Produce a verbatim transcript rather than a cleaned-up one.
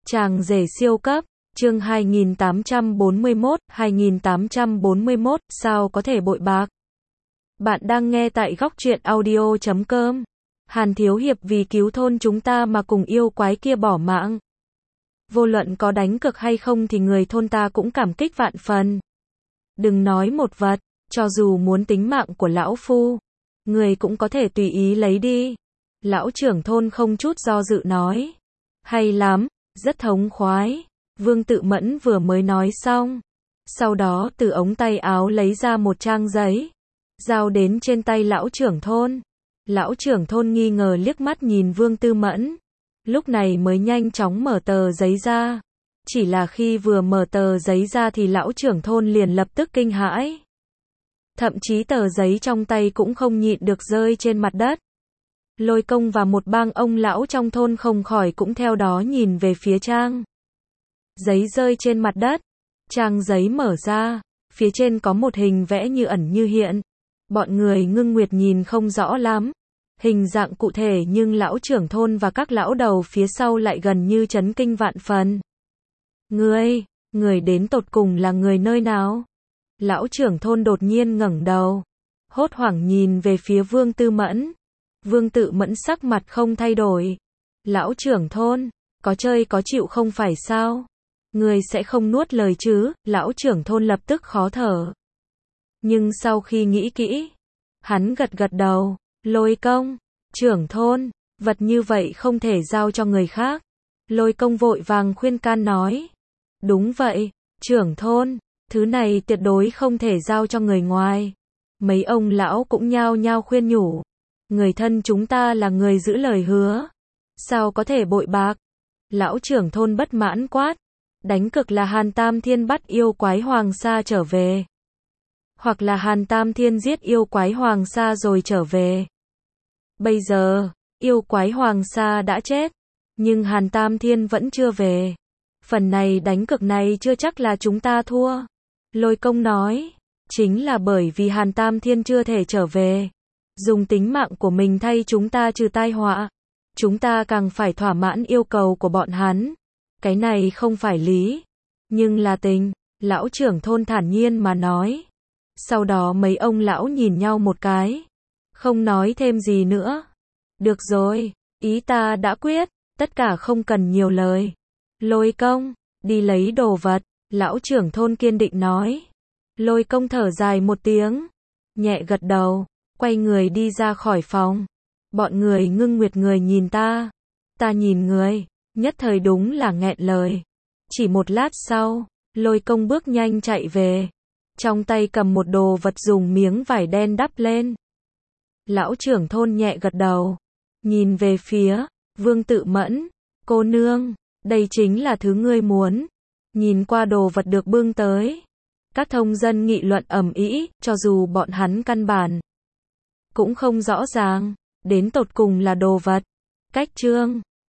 Chàng rể siêu cấp, chương hai nghìn tám trăm bốn mươi mốt, hai nghìn tám trăm bốn mươi mốt, sao có thể bội bạc? Bạn đang nghe tại góc truyện audio chấm com. Hàn Thiếu Hiệp vì cứu thôn chúng ta mà cùng yêu quái kia bỏ mạng. Vô luận có đánh cược hay không thì người thôn ta cũng cảm kích vạn phần. Đừng nói một vật, cho dù muốn tính mạng của lão phu, người cũng có thể tùy ý lấy đi. Lão trưởng thôn không chút do dự nói. Hay lắm, rất thống khoái. Vương Tự Mẫn vừa mới nói xong. Sau đó từ ống tay áo lấy ra một trang giấy. Giao đến trên tay lão trưởng thôn. Lão trưởng thôn nghi ngờ liếc mắt nhìn Vương Tư Mẫn. Lúc này mới nhanh chóng mở tờ giấy ra. Chỉ là khi vừa mở tờ giấy ra thì lão trưởng thôn liền lập tức kinh hãi. Thậm chí tờ giấy trong tay cũng không nhịn được rơi trên mặt đất. Lôi Công và một bang ông lão trong thôn không khỏi cũng theo đó nhìn về phía trang giấy rơi trên mặt đất. Trang giấy mở ra, phía trên có một hình vẽ như ẩn như hiện. Bọn người Ngưng Nguyệt nhìn không rõ lắm hình dạng cụ thể, nhưng lão trưởng thôn và các lão đầu phía sau lại gần như chấn kinh vạn phần. Người, người đến tột cùng là người nơi nào? Lão trưởng thôn đột nhiên ngẩng đầu, hốt hoảng nhìn về phía Vương Tư Mẫn. Vương Tự Mẫn sắc mặt không thay đổi. Lão trưởng thôn, có chơi có chịu không phải sao? Người sẽ không nuốt lời chứ? Lão trưởng thôn lập tức khó thở. Nhưng sau khi nghĩ kỹ, hắn gật gật đầu. Lôi Công, trưởng thôn, vật như vậy không thể giao cho người khác. Lôi Công vội vàng khuyên can nói. Đúng vậy, trưởng thôn, thứ này tuyệt đối không thể giao cho người ngoài. Mấy ông lão cũng nhao nhao khuyên nhủ. Người thân chúng ta là người giữ lời hứa, sao có thể bội bạc? Lão trưởng thôn bất mãn quát. Đánh cược là Hàn Tam Thiên bắt yêu quái Hoàng Sa trở về, hoặc là Hàn Tam Thiên giết yêu quái Hoàng Sa rồi trở về. Bây giờ, yêu quái Hoàng Sa đã chết, nhưng Hàn Tam Thiên vẫn chưa về. Phần này đánh cược này chưa chắc là chúng ta thua. Lôi Công nói. Chính là bởi vì Hàn Tam Thiên chưa thể trở về, dùng tính mạng của mình thay chúng ta trừ tai họa, chúng ta càng phải thỏa mãn yêu cầu của bọn hắn. Cái này không phải lý, nhưng là tình. Lão trưởng thôn thản nhiên mà nói. Sau đó mấy ông lão nhìn nhau một cái, không nói thêm gì nữa. Được rồi, ý ta đã quyết, tất cả không cần nhiều lời. Lôi Công, đi lấy đồ vật. Lão trưởng thôn kiên định nói. Lôi Công thở dài một tiếng, nhẹ gật đầu, quay người đi ra khỏi phòng. Bọn người Ngưng Nguyệt người nhìn ta, ta nhìn người, nhất thời đúng là nghẹn lời. Chỉ một lát sau, Lôi Công bước nhanh chạy về, trong tay cầm một đồ vật dùng miếng vải đen đắp lên. Lão trưởng thôn nhẹ gật đầu, nhìn về phía Vương Tự Mẫn. Cô nương, đây chính là thứ ngươi muốn. Nhìn qua đồ vật được bưng tới, các thông dân nghị luận ầm ĩ, cho dù bọn hắn căn bản cũng không rõ ràng đến tột cùng là đồ vật, cách trương,